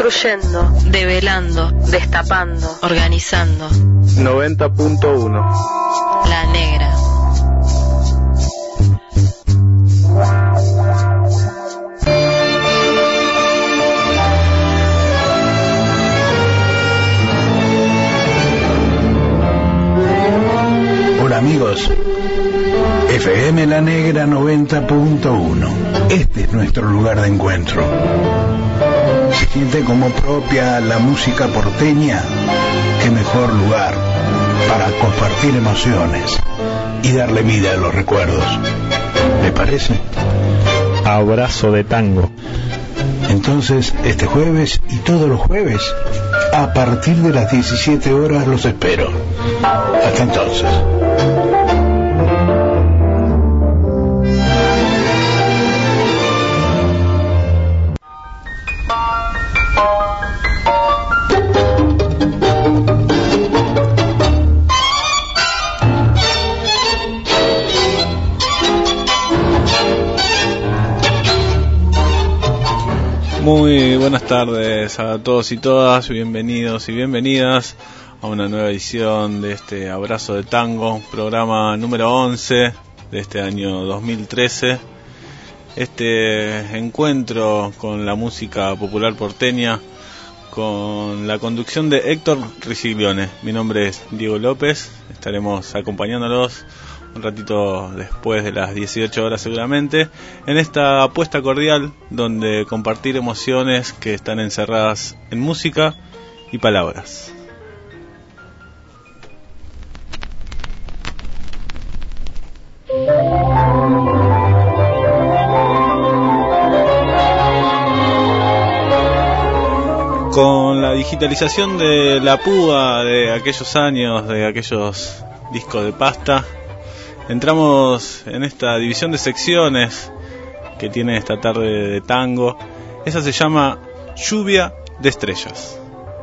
Construyendo, develando, destapando, organizando. 90.1 La Negra. Hola amigos, FM La Negra 90.1. Este es nuestro lugar de encuentro. Se siente como propia la música porteña. Qué mejor lugar para compartir emociones y darle vida a los recuerdos. ¿Le parece? Abrazo de tango. Entonces, este jueves y todos los jueves, a partir de las 17 horas los espero. Hasta entonces. Muy buenas tardes a todos y todas, bienvenidos y bienvenidas a una nueva edición de este Abrazo de Tango, programa número 11 de este año 2013. Este encuentro con la música popular porteña, con la conducción de Héctor Riciglione. Mi nombre es Diego López, estaremos acompañándolos un ratito después de las 18 horas seguramente, en esta apuesta cordial donde compartir emociones que están encerradas en música y palabras. Con la digitalización de la púa de aquellos años, de aquellos discos de pasta, entramos en esta división de secciones que tiene esta tarde de tango. Esa se llama Lluvia de Estrellas.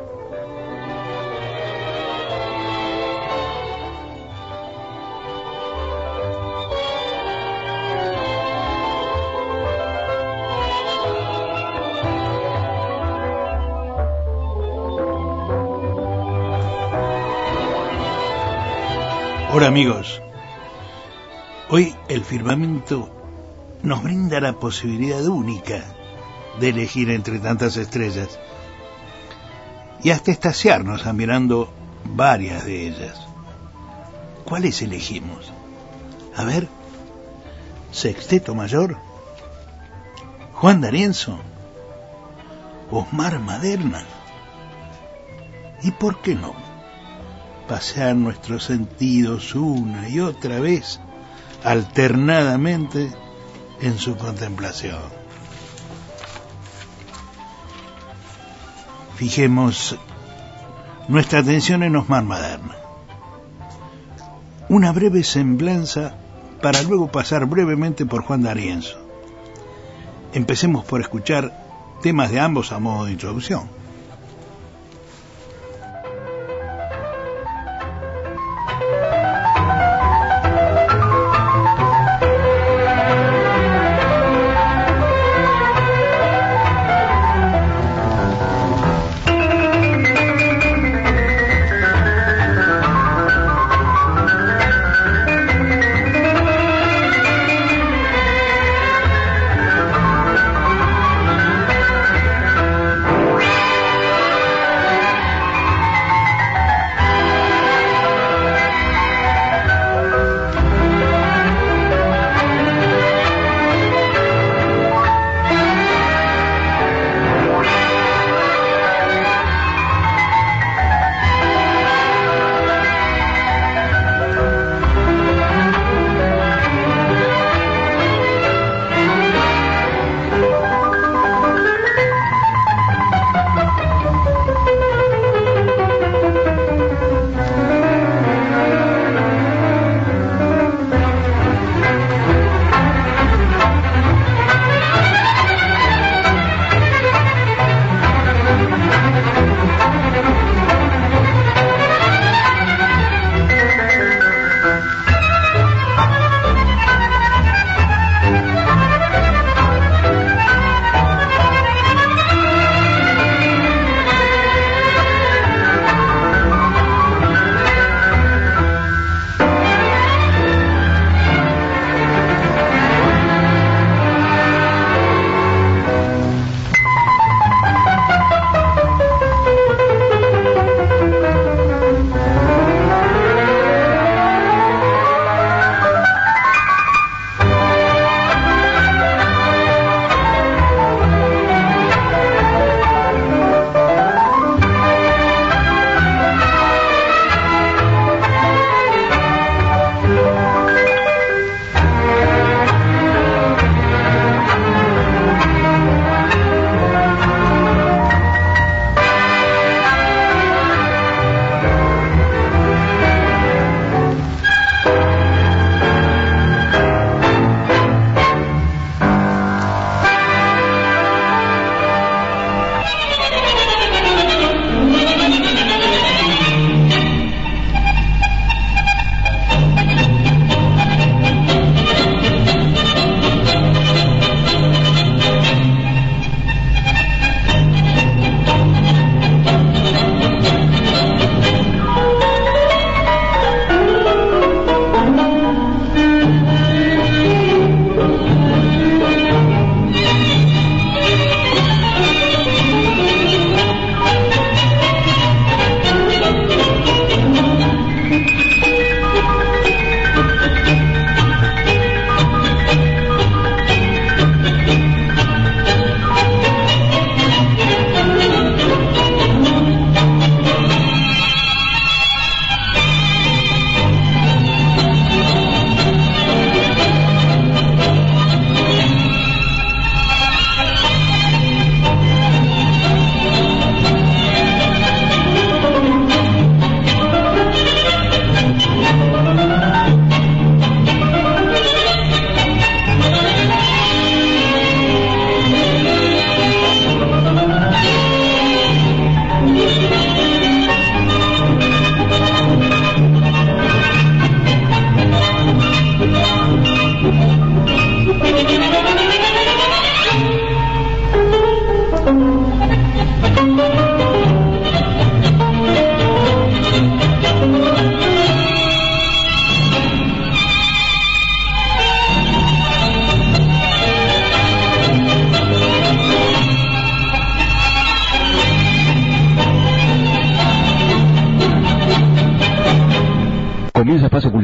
Hola amigos. Hoy el firmamento nos brinda la posibilidad única de elegir entre tantas estrellas y hasta extasiarnos admirando varias de ellas. ¿Cuáles elegimos? A ver, Sexteto Mayor, Juan D'Arienzo, Osmar Maderna. ¿Y por qué no pasear nuestros sentidos una y otra vez alternadamente en su contemplación? Fijemos nuestra atención en Osmar Maderna. Una breve semblanza para luego pasar brevemente por Juan D'Arienzo. Empecemos por escuchar temas de ambos a modo de introducción.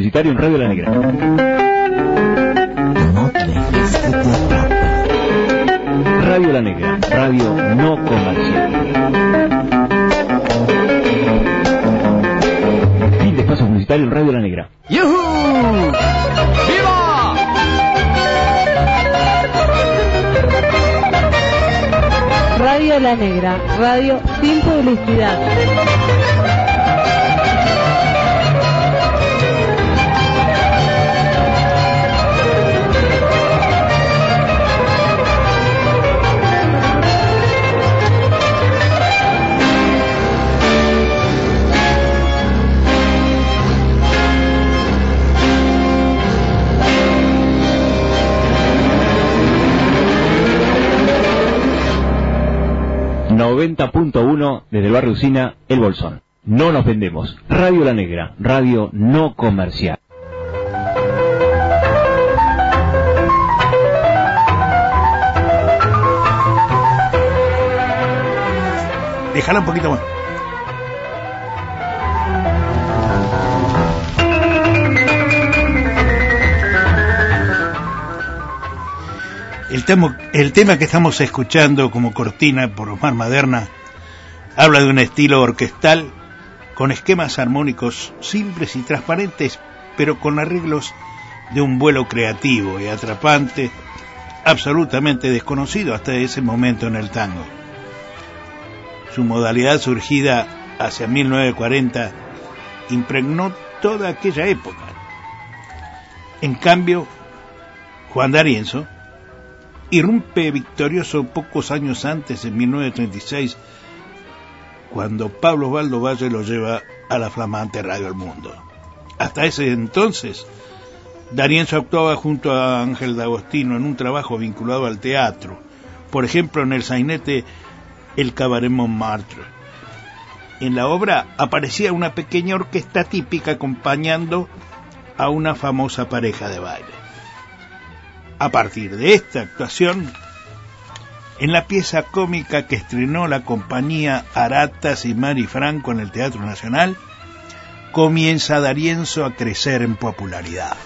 publicitario en Radio La Negra. No te dejes que te atrape. Radio La Negra, radio no comercial. Fin de espacio publicitario en Radio La Negra. ¡Yuhu! ¡Viva! Radio La Negra, radio sin publicidad. ...90.1 desde el barrio Usina, El Bolsón. No nos vendemos. Radio La Negra, radio no comercial. Déjala un poquito más. El tema que estamos escuchando como cortina por Omar Maderna habla de un estilo orquestal con esquemas armónicos simples y transparentes, pero con arreglos de un vuelo creativo y atrapante, absolutamente desconocido hasta ese momento en el tango. Su modalidad surgida hacia 1940 impregnó toda aquella época. En cambio, Juan D'Arienzo irrumpe victorioso pocos años antes, en 1936, cuando Pablo Osvaldo Valle lo lleva a la flamante Radio El Mundo. Hasta ese entonces, D'Arienzo actuaba junto a Ángel D'Agostino en un trabajo vinculado al teatro, por ejemplo en el sainete El Cabaret Montmartre. En la obra aparecía una pequeña orquesta típica acompañando a una famosa pareja de baile. A partir de esta actuación, en la pieza cómica que estrenó la compañía Aratas y Mari Franco en el Teatro Nacional, comienza D'Arienzo a crecer en popularidad.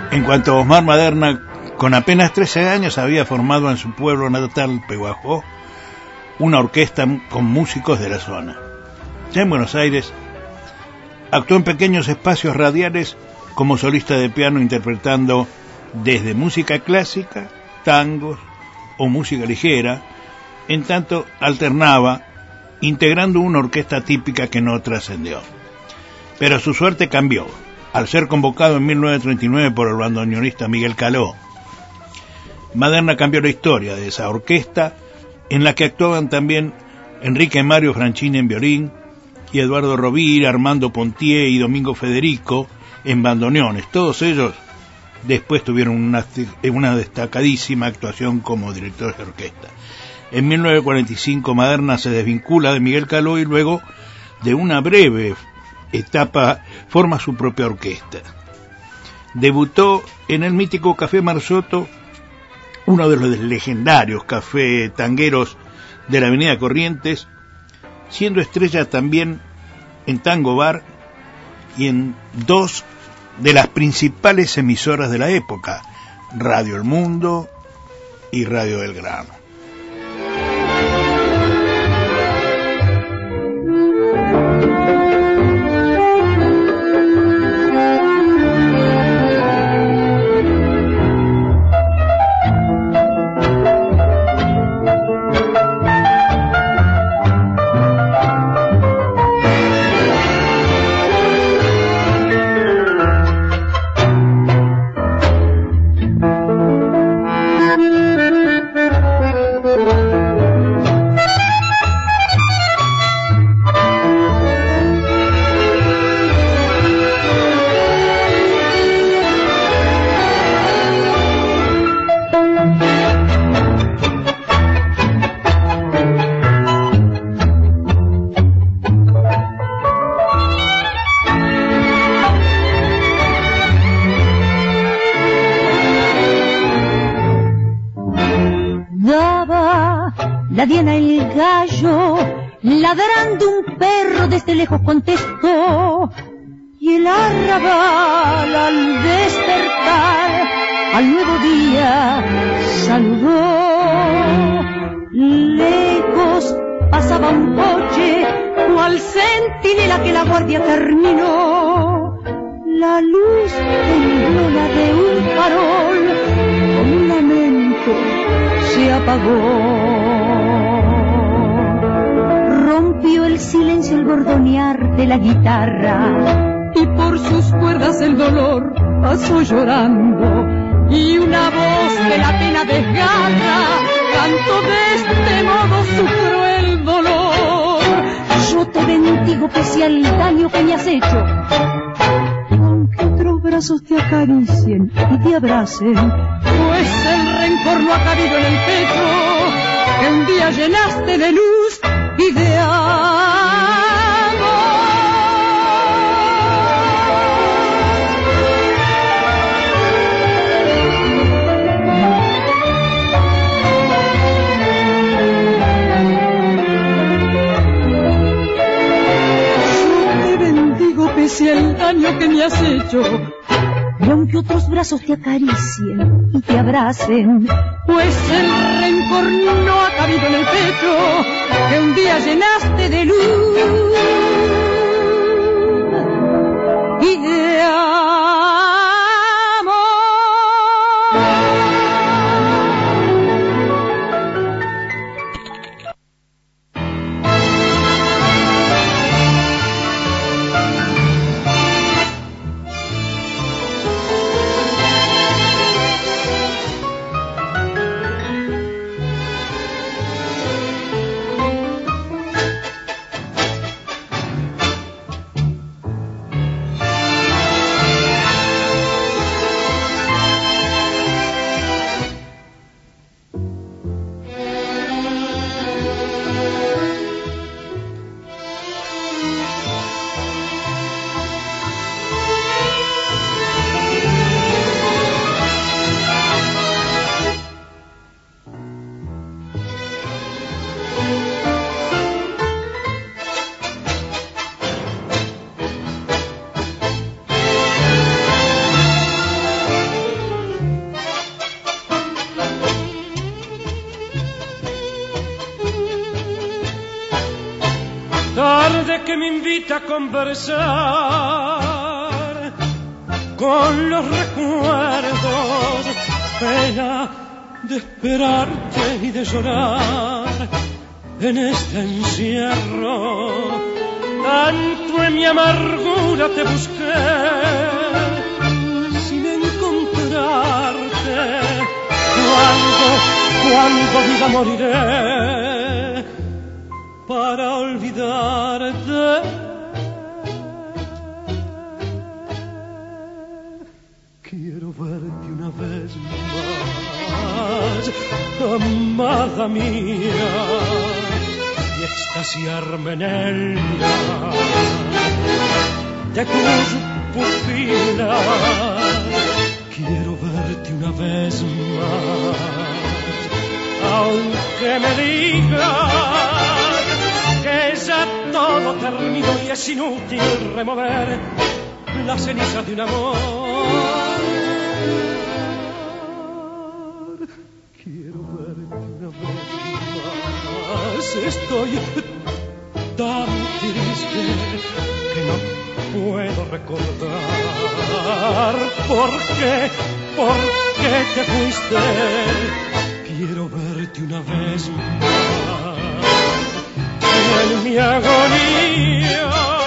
En cuanto a Osmar Maderna, con apenas 13 años había formado en su pueblo natal, Pehuajó, una orquesta con músicos de la zona. Ya en Buenos Aires, actuó en pequeños espacios radiales como solista de piano, interpretando desde música clásica, tangos o música ligera, en tanto alternaba integrando una orquesta típica que no trascendió. Pero su suerte cambió al ser convocado en 1939 por el bandoneonista Miguel Caló. Maderna cambió la historia de esa orquesta, en la que actuaban también Enrique Mario Franchini en violín y Eduardo Rovira, Armando Pontier y Domingo Federico en bandoneones. Todos ellos después tuvieron una destacadísima actuación como directores de orquesta. En 1945 Maderna se desvincula de Miguel Caló y luego de una breve etapa forma su propia orquesta. Debutó en el mítico Café Marzotto, uno de los legendarios café tangueros de la avenida Corrientes, siendo estrella también en Tango Bar y en dos de las principales emisoras de la época, Radio El Mundo y Radio Belgrano. La diana el gallo, ladrando un perro desde lejos contestó, y el arrabal al despertar al nuevo día saludó. Lejos pasaba un coche, cual centinela que la guardia terminó. La luz temblona de un farol, con un lamento se apagó. Rompió el silencio el bordonear de la guitarra, y por sus cuerdas el dolor pasó llorando, y una voz de la pena desgarra cantó de este modo su cruel dolor. Yo te bendigo pese al daño que me has hecho, aunque otros brazos te acaricien y te abracen, pues el rencor no ha cabido en el pecho que un día llenaste de luz y de amor. Yo te bendigo pese al daño que me has hecho, y aunque otros brazos te acaricien y te abracen, pues el rencor no ha cabido en el pecho que un día llenaste de luz y de amor. me invita a conversar con los recuerdos, pena de esperarte y de llorar en este encierro. Tanto en mi amargura te busqué sin encontrarte. Cuando viva moriré para olvidarte. Quiero verte una vez más, amada mía, y extasiarme en ella de tus pupilas. Quiero verte una vez más, aunque me digas que ya todo terminó y es inútil remover la ceniza de un amor. Quiero verte una vez más, estoy tan triste que no puedo recordar por qué te fuiste. Quiero verte una vez más en mi agonía.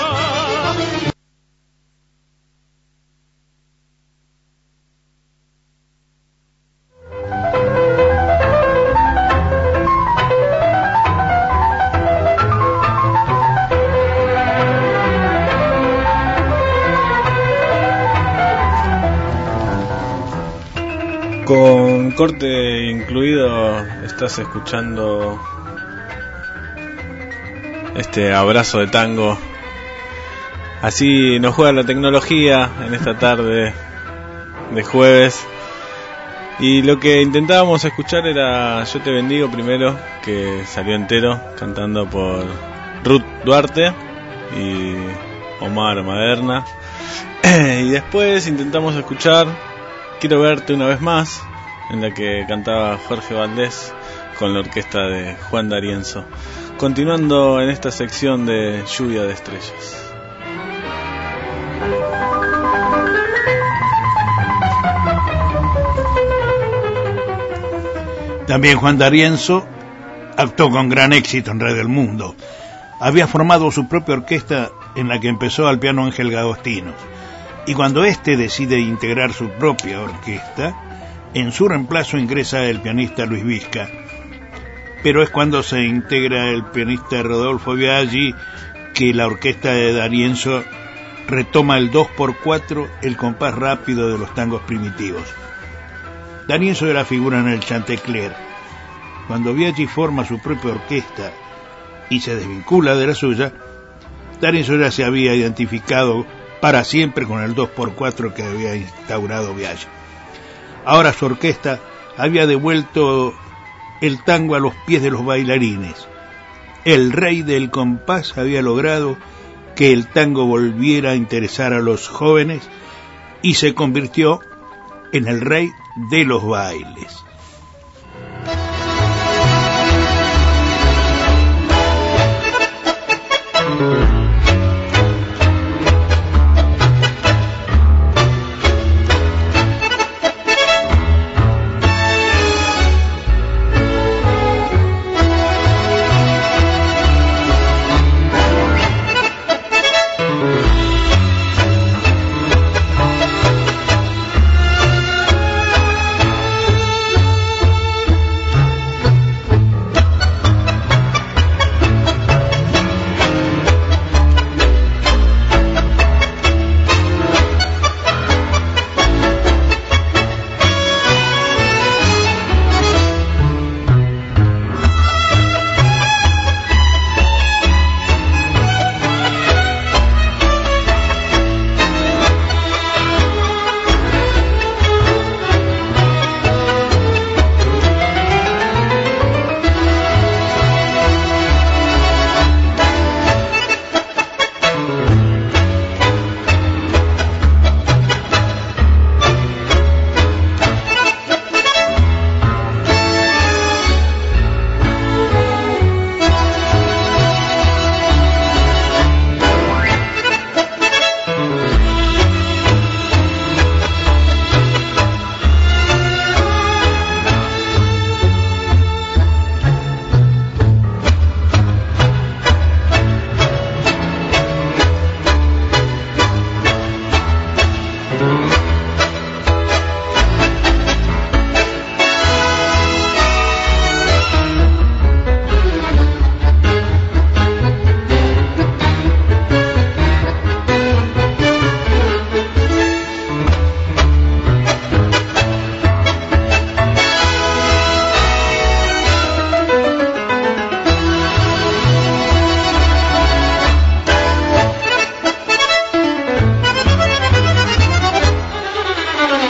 Con corte incluido estás escuchando este abrazo de tango. Así nos juega la tecnología en esta tarde de jueves. Y lo que intentábamos escuchar era Yo te bendigo primero, que salió entero, cantando por Ruth Duarte y Omar Maderna. Y después intentamos escuchar Quiero verte una vez más, en la que cantaba Jorge Valdés con la orquesta de Juan D'Arienzo. Continuando en esta sección de Lluvia de Estrellas. También Juan D'Arienzo actuó con gran éxito en Radio El Mundo. Había formado su propia orquesta en la que empezó al piano Ángel D'Agostino. Y cuando éste decide integrar su propia orquesta, en su reemplazo ingresa el pianista Luis Vizca. Pero es cuando se integra el pianista Rodolfo Biaggi que la orquesta de D'Arienzo retoma el 2x4, el compás rápido de los tangos primitivos. D'Arienzo era figura en el Chantecler. Cuando Biaggi forma su propia orquesta y se desvincula de la suya, D'Arienzo ya se había identificado para siempre con el 2x4 que había instaurado Biaggi. Ahora su orquesta había devuelto el tango a los pies de los bailarines. El rey del compás había logrado que el tango volviera a interesar a los jóvenes y se convirtió en el rey de los bailes.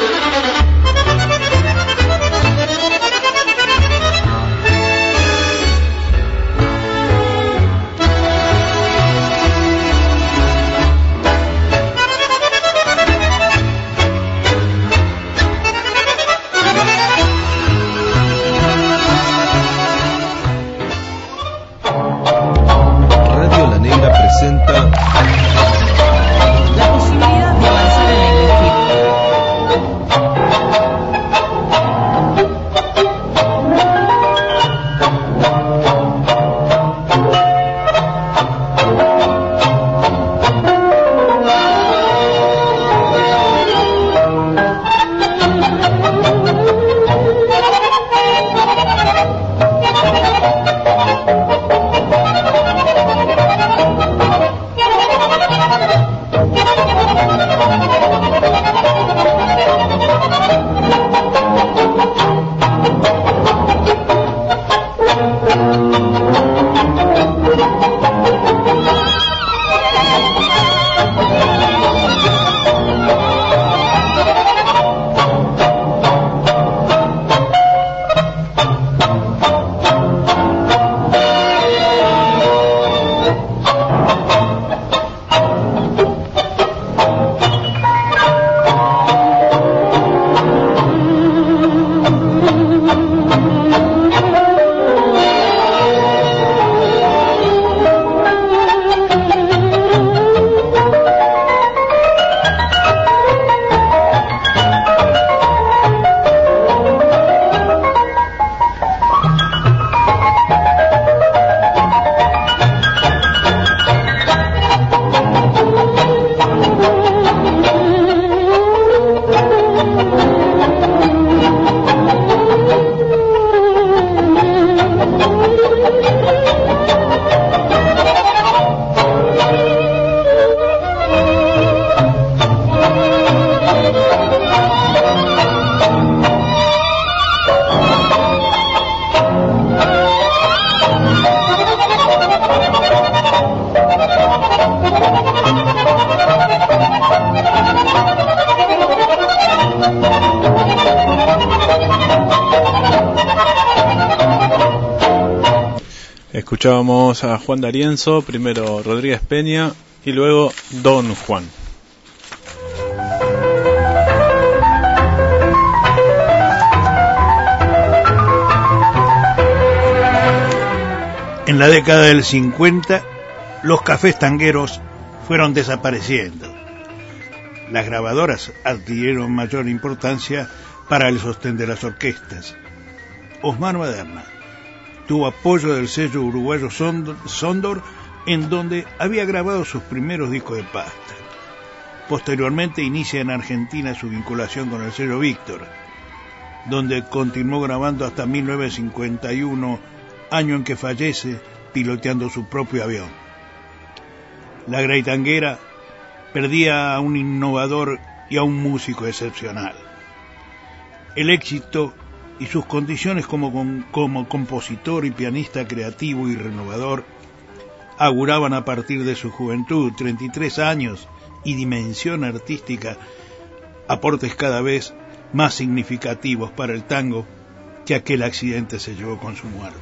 Escuchábamos a Juan D'Arienzo, primero Rodríguez Peña y luego Don Juan. En la década del 50, los cafés tangueros fueron desapareciendo. Las grabadoras adquirieron mayor importancia para el sostén de las orquestas. Osmar Maderna tuvo apoyo del sello uruguayo Sondor, en donde había grabado sus primeros discos de pasta. Posteriormente inicia en Argentina su vinculación con el sello Víctor, donde continuó grabando hasta 1951, año en que fallece piloteando su propio avión. La Grey Tanguera perdía a un innovador y a un músico excepcional. El éxito y sus condiciones como compositor y pianista creativo y renovador auguraban a partir de su juventud, 33 años y dimensión artística, aportes cada vez más significativos para el tango que aquel accidente se llevó con su muerte.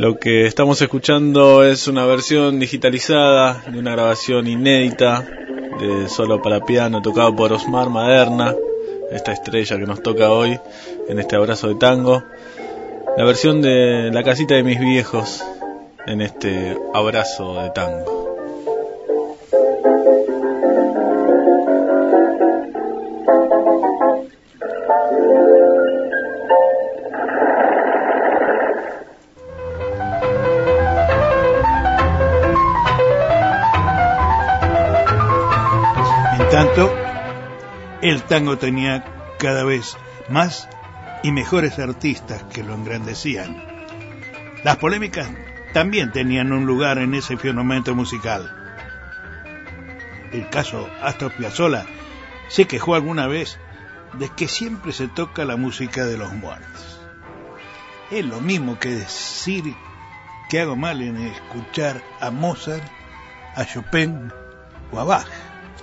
Lo que estamos escuchando es una versión digitalizada de una grabación inédita de solo para piano tocado por Osmar Maderna, esta estrella que nos toca hoy en este abrazo de tango. La versión de La casita de mis viejos en este abrazo de tango. Tanto, el tango tenía cada vez más y mejores artistas que lo engrandecían. Las polémicas también tenían un lugar en ese firmamento musical. El caso Astor Piazzolla se quejó alguna vez de que siempre se toca la música de los muertos. Es lo mismo que decir que hago mal en escuchar a Mozart, a Chopin o a Bach.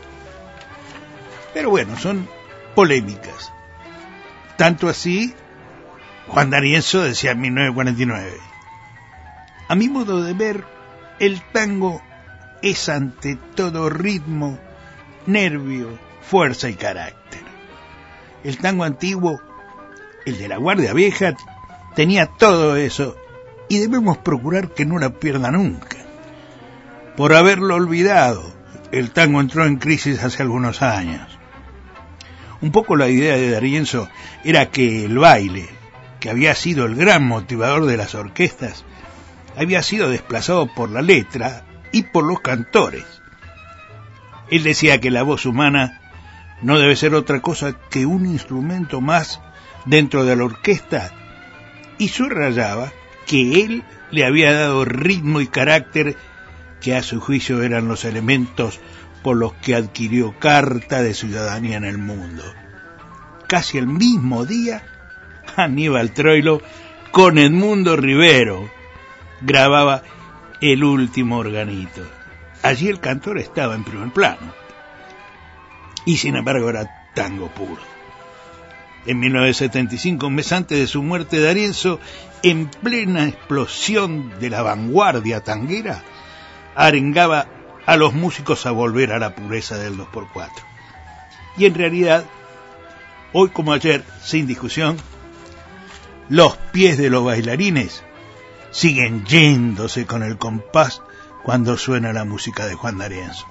Pero bueno, son polémicas. Tanto así, Juan D'Arienzo decía en 1949: a mi modo de ver, el tango es ante todo ritmo, nervio, fuerza y carácter. El tango antiguo, el de la Guardia Vieja, tenía todo eso y debemos procurar que no la pierda nunca. Por haberlo olvidado, el tango entró en crisis hace algunos años. Un poco la idea de D'Arienzo era que el baile, que había sido el gran motivador de las orquestas, había sido desplazado por la letra y por los cantores. Él decía que la voz humana no debe ser otra cosa que un instrumento más dentro de la orquesta, y subrayaba que él le había dado ritmo y carácter que a su juicio eran los elementos por los que adquirió carta de ciudadanía en el mundo. Casi el mismo día, Aníbal Troilo con Edmundo Rivero grababa El último organito. Allí el cantor estaba en primer plano, y sin embargo era tango puro. En 1975, un mes antes de su muerte, D'Arienzo, en plena explosión de la vanguardia tanguera, arengaba a los músicos a volver a la pureza del 2x4. Y en realidad, hoy como ayer, sin discusión, los pies de los bailarines siguen yéndose con el compás cuando suena la música de Juan D'Arienzo.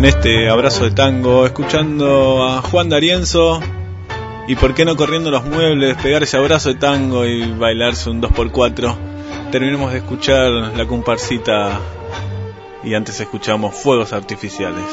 en este abrazo de tango, escuchando a Juan D'Arienzo y por qué no corriendo los muebles, pegar ese abrazo de tango y bailarse un 2x4. Terminamos de escuchar la comparsita y antes escuchamos fuegos artificiales.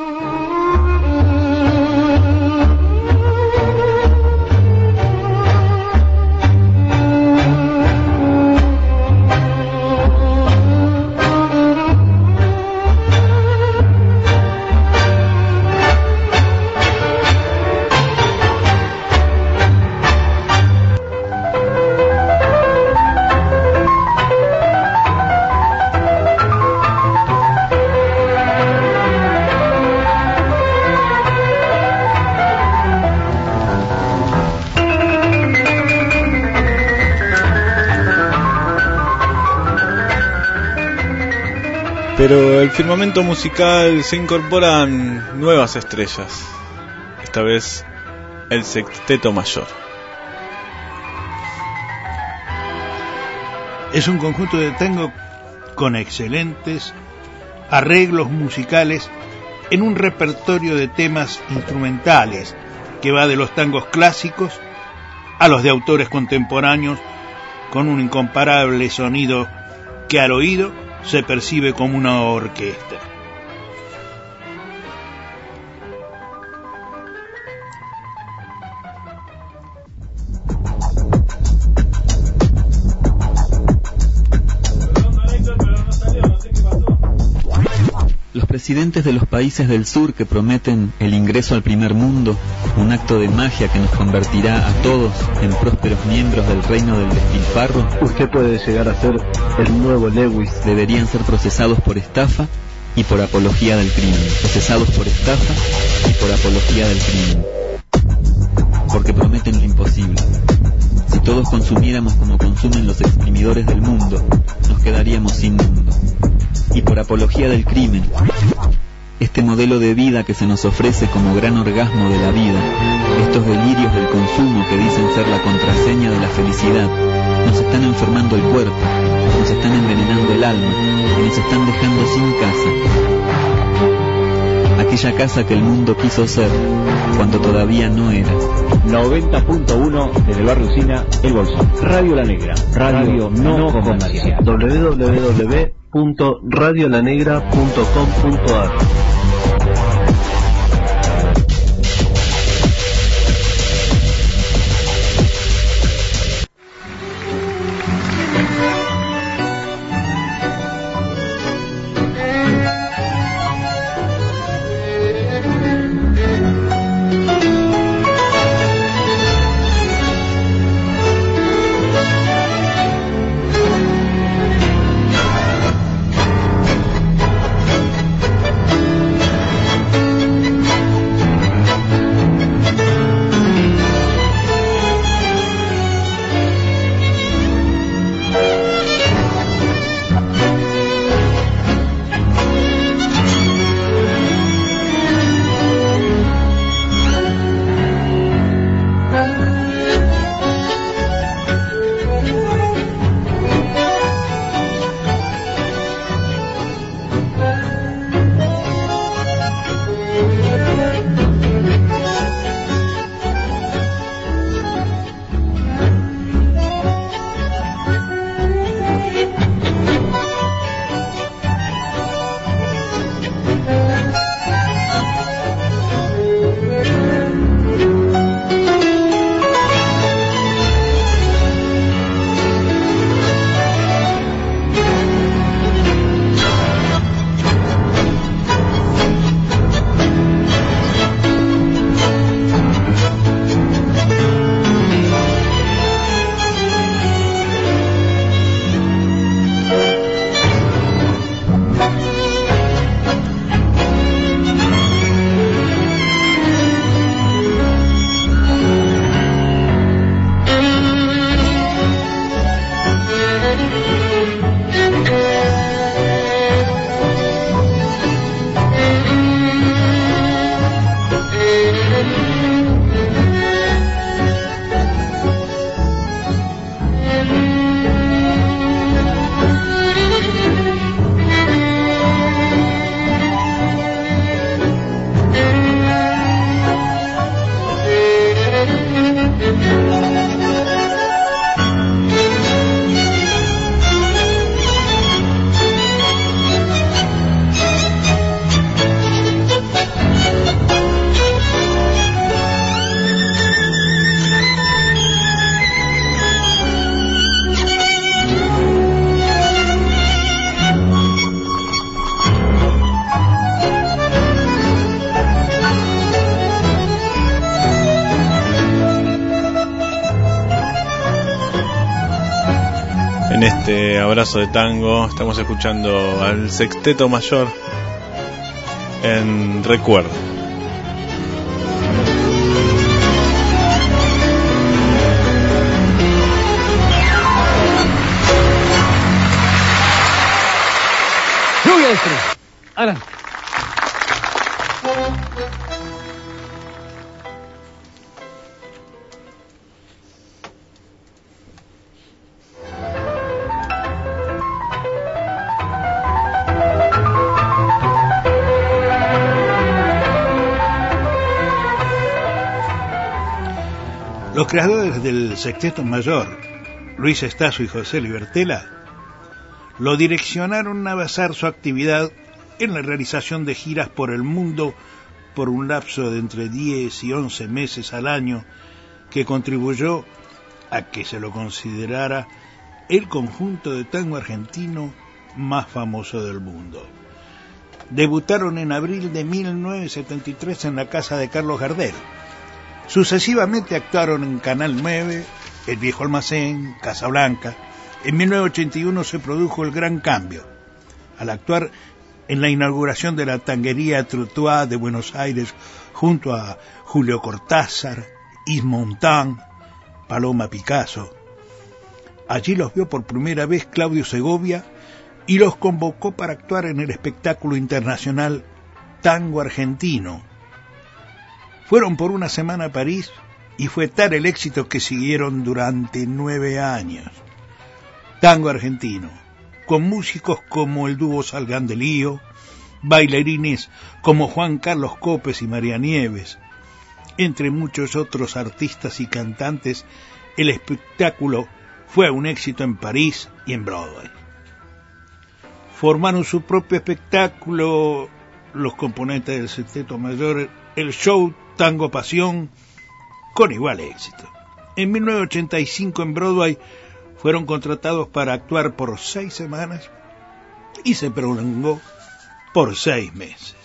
Pero el firmamento musical se incorporan nuevas estrellas, esta vez el Sexteto Mayor. Es un conjunto de tango con excelentes arreglos musicales en un repertorio de temas instrumentales que va de los tangos clásicos a los de autores contemporáneos, con un incomparable sonido que al oído se percibe como una orquesta. Los presidentes de los países del sur que prometen el ingreso al primer mundo, un acto de magia que nos convertirá a todos en prósperos miembros del reino del despilfarro. Usted puede llegar a ser el nuevo Lewis. Deberían ser procesados por estafa y por apología del crimen. Procesados por estafa y por apología del crimen. Porque prometen lo imposible. Si todos consumiéramos como consumen los exprimidores del mundo, nos quedaríamos sin mundo. Y por apología del crimen, este modelo de vida que se nos ofrece como gran orgasmo de la vida, estos delirios del consumo que dicen ser la contraseña de la felicidad, nos están enfermando el cuerpo, nos están envenenando el alma y nos están dejando sin casa. Aquella casa que el mundo quiso ser cuando todavía no era. 90.1 desde el barrio Usina, El Bolsón. Radio La Negra, radio no comercial. www.radiolanegra.com.ar. En este abrazo de tango estamos escuchando al Sexteto Mayor en Recuerdo. Ahora. Los creadores del Sexteto Mayor, Luis Estazo y José Libertela, lo direccionaron a basar su actividad en la realización de giras por el mundo por un lapso de entre 10 y 11 meses al año, que contribuyó a que se lo considerara el conjunto de tango argentino más famoso del mundo. Debutaron en abril de 1973 en la casa de Carlos Gardel. Sucesivamente actuaron en Canal 9, El Viejo Almacén, Casablanca. En 1981 se produjo el gran cambio, al actuar en la inauguración de la Tanguería Trottoir de Buenos Aires junto a Julio Cortázar, Yves Montand, Paloma Picasso. Allí los vio por primera vez Claudio Segovia y los convocó para actuar en el espectáculo internacional Tango Argentino. Fueron por una semana a París y fue tal el éxito que siguieron durante 9 años. Tango Argentino, con músicos como el dúo Salgán de Lío, bailarines como Juan Carlos Copes y María Nieves, entre muchos otros artistas y cantantes. El espectáculo fue un éxito en París y en Broadway. Formaron su propio espectáculo los componentes del Sexteto Mayor, el show Tango Pasión, con igual éxito. En 1985 en Broadway fueron contratados para actuar por 6 semanas y se prolongó por 6 meses.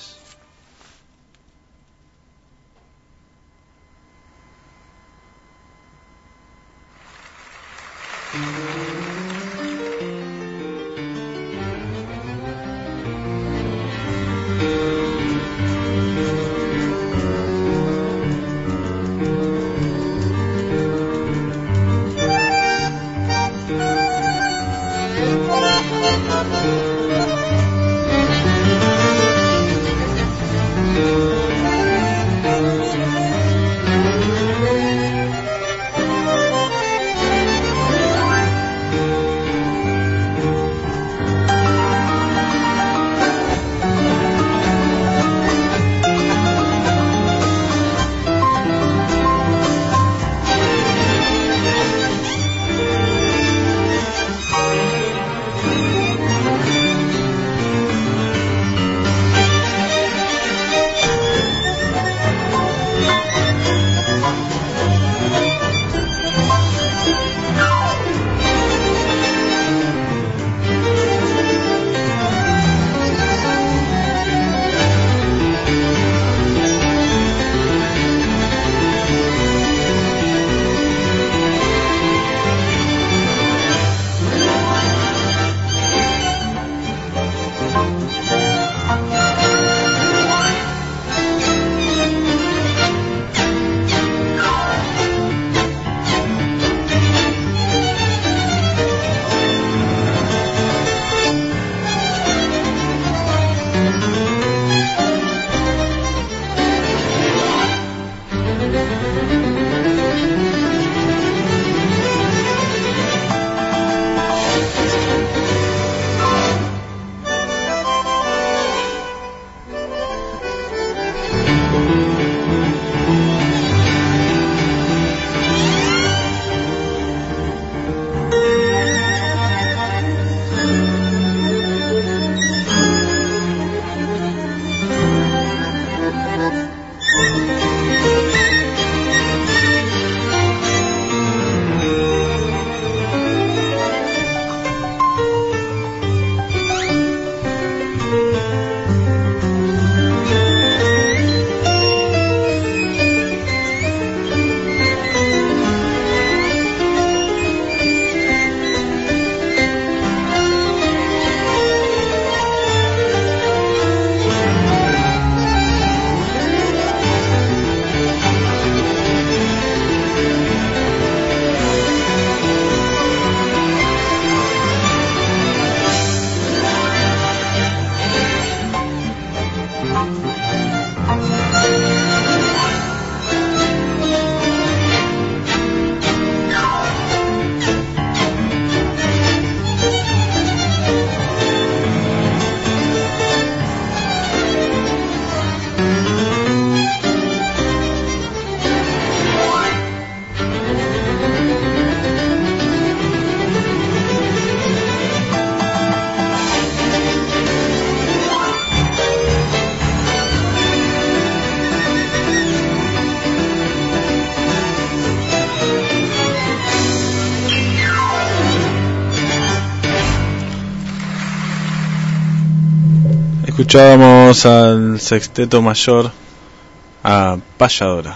Escuchábamos al sexteto mayor, a Payadora.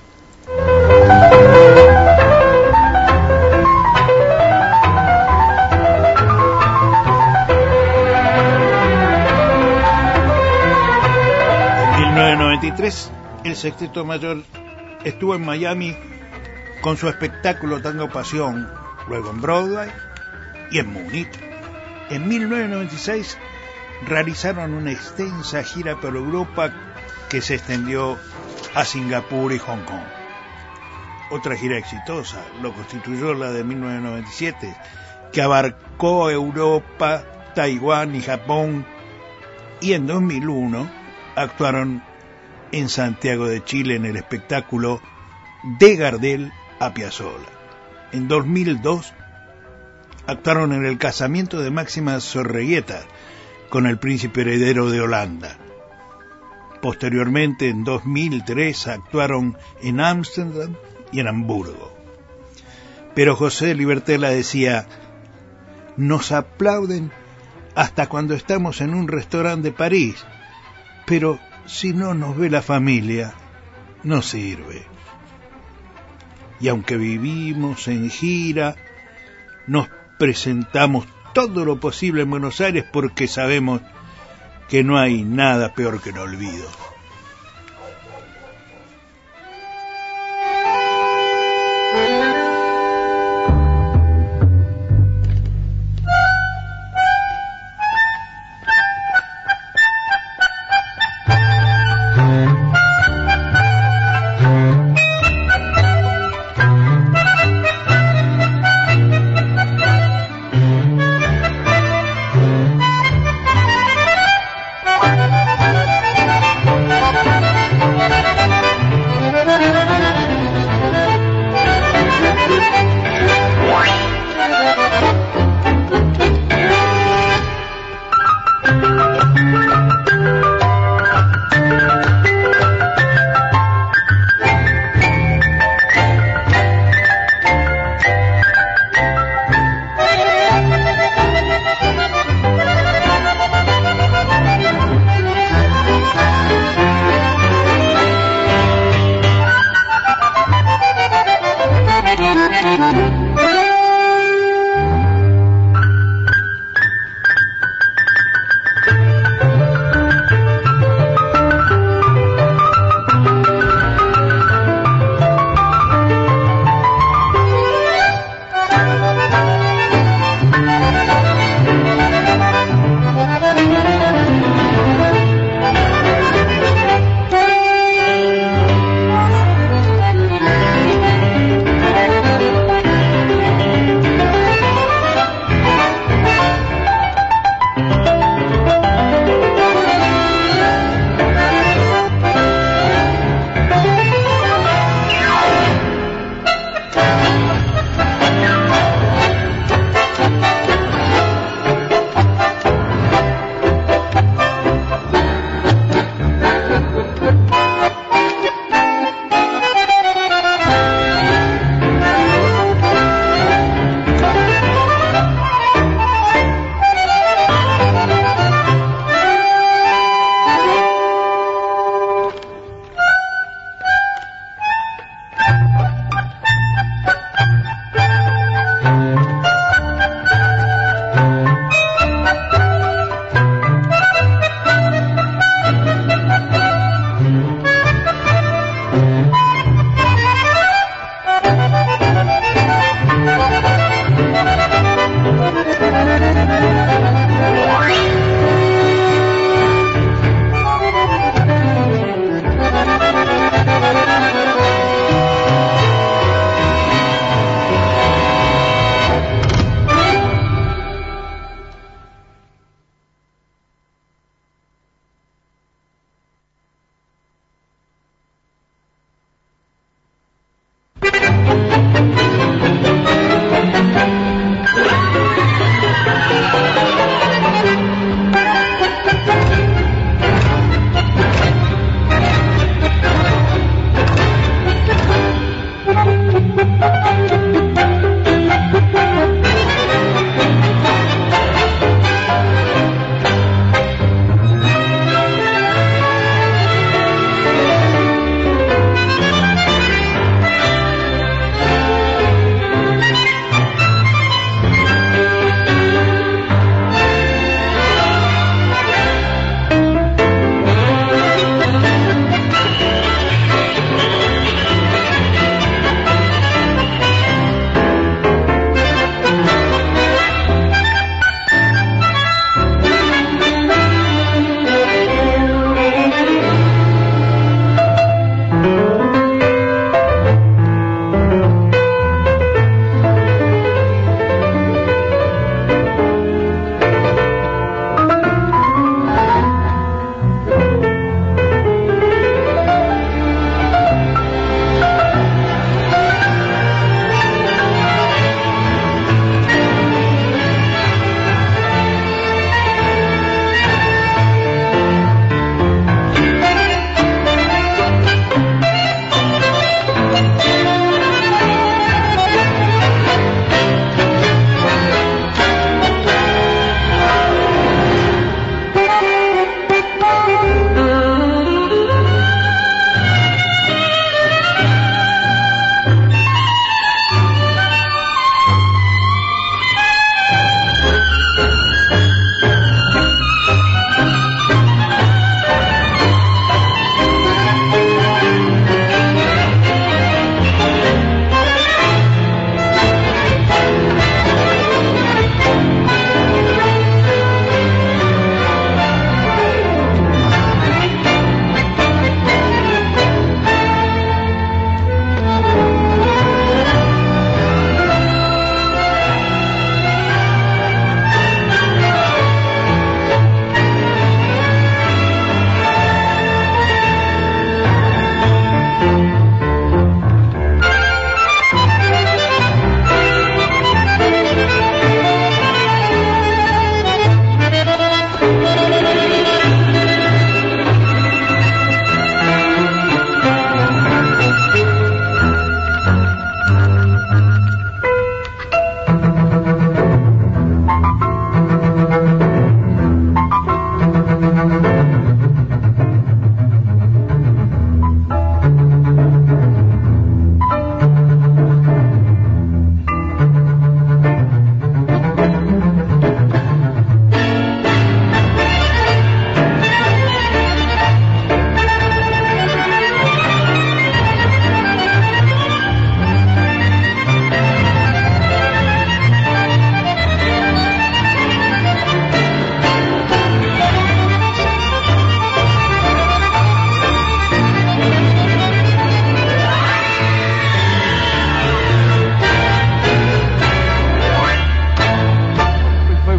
En 1993, el sexteto mayor estuvo en Miami con su espectáculo Tango Pasión, luego en Broadway y en Múnich. En 1996 realizaron una extensa gira por Europa que se extendió a Singapur y Hong Kong. Otra gira exitosa lo constituyó la de 1997, que abarcó Europa, Taiwán y Japón, y en 2001 actuaron en Santiago de Chile en el espectáculo De Gardel a Piazzolla. En 2002 actuaron en el casamiento de Máxima Zorreguieta con el príncipe heredero de Holanda. Posteriormente, en 2003, actuaron en Ámsterdam y en Hamburgo. Pero José Libertela decía: nos aplauden hasta cuando estamos en un restaurante de París, pero si no nos ve la familia, no sirve. Y aunque vivimos en gira, nos presentamos todo lo posible en Buenos Aires porque sabemos que no hay nada peor que el olvido.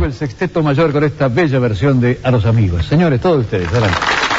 el Sexteto Mayor con esta bella versión de A los Amigos. Señores, todos ustedes, adelante.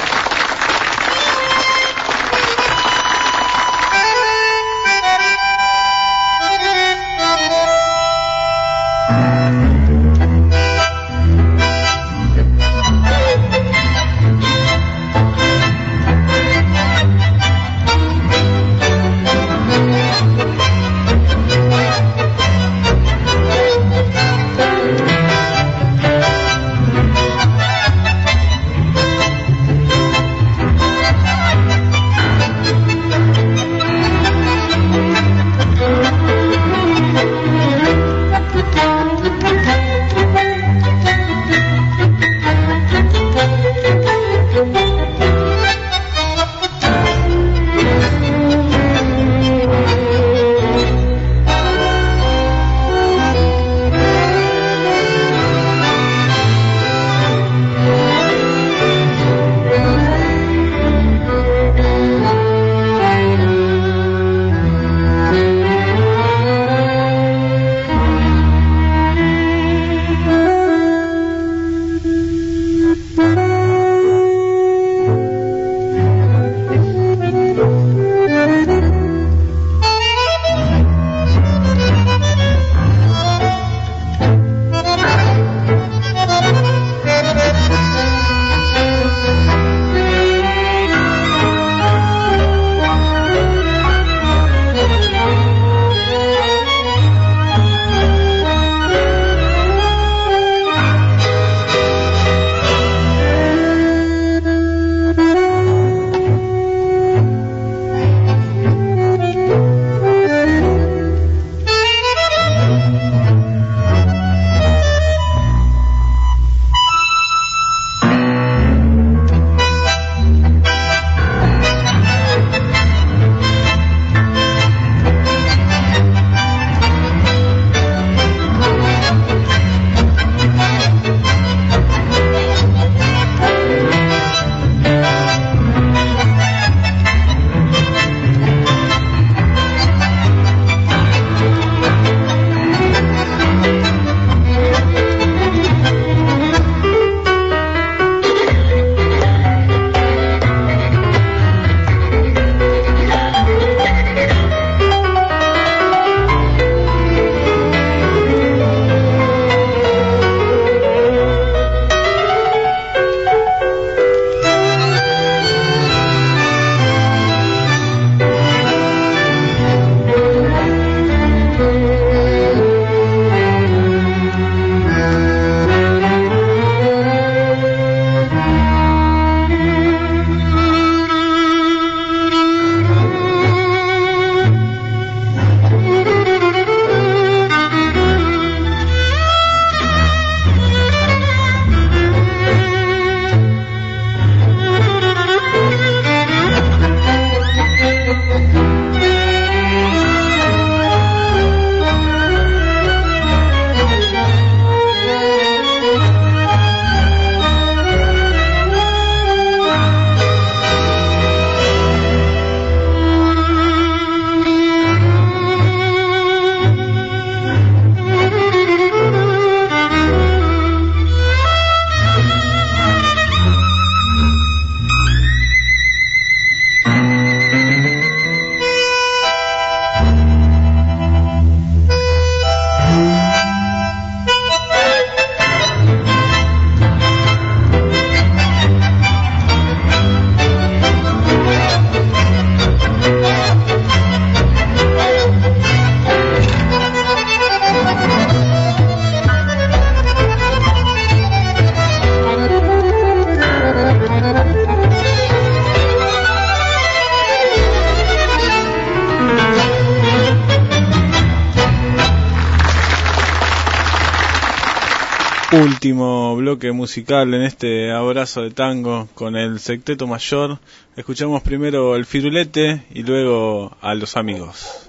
Último bloque musical en este abrazo de tango con el Sexteto Mayor. Escuchamos primero el Firulete y luego a Los Amigos.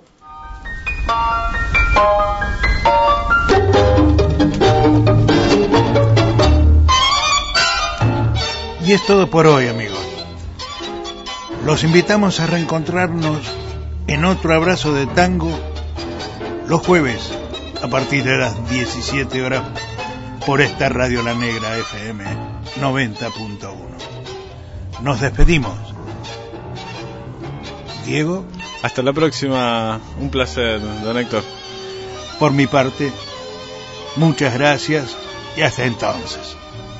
Y es todo por hoy, amigos. Los invitamos a reencontrarnos en otro abrazo de tango los jueves a partir de las 17 horas por esta Radio La Negra FM 90.1. Nos despedimos. Diego. Hasta la próxima. Un placer, don Héctor. Por mi parte, muchas gracias y hasta entonces.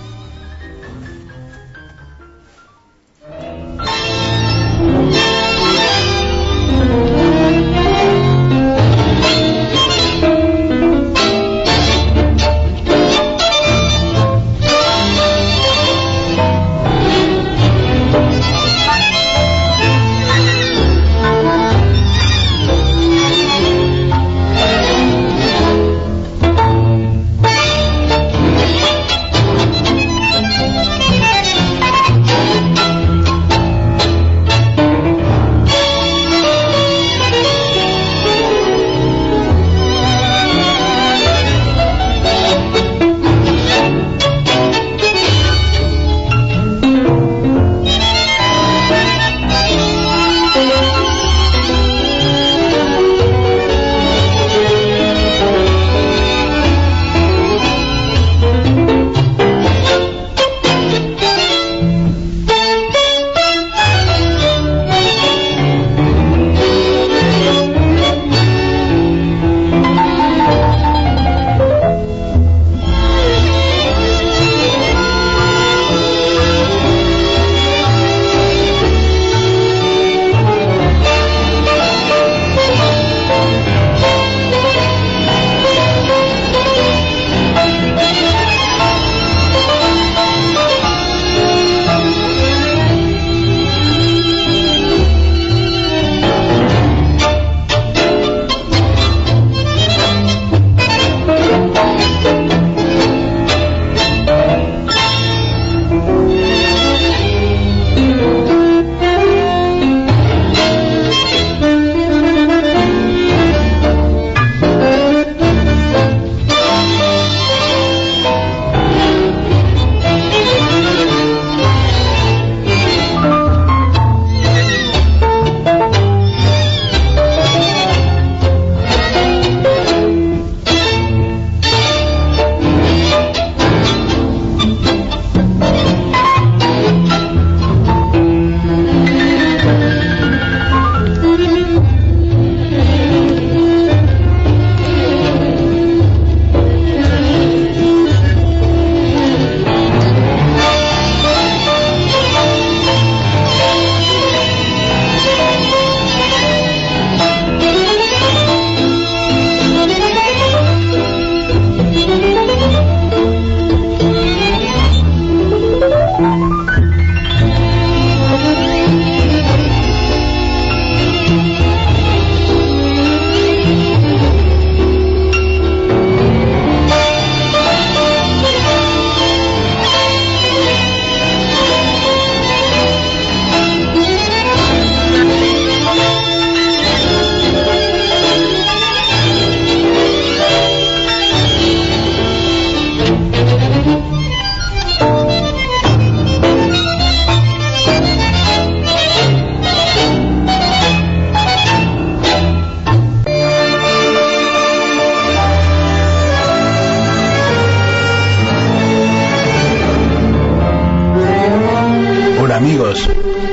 Amigos,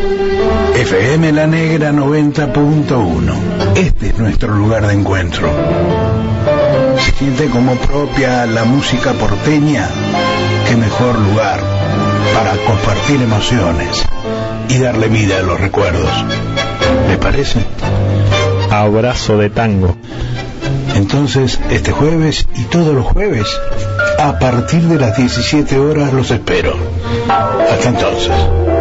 FM La Negra 90.1. Este es nuestro lugar de encuentro. Se siente como propia la música porteña. Qué mejor lugar para compartir emociones y darle vida a los recuerdos. ¿Les parece? Abrazo de tango. Entonces, este jueves y todos los jueves, a partir de las 17 horas los espero. Hasta entonces.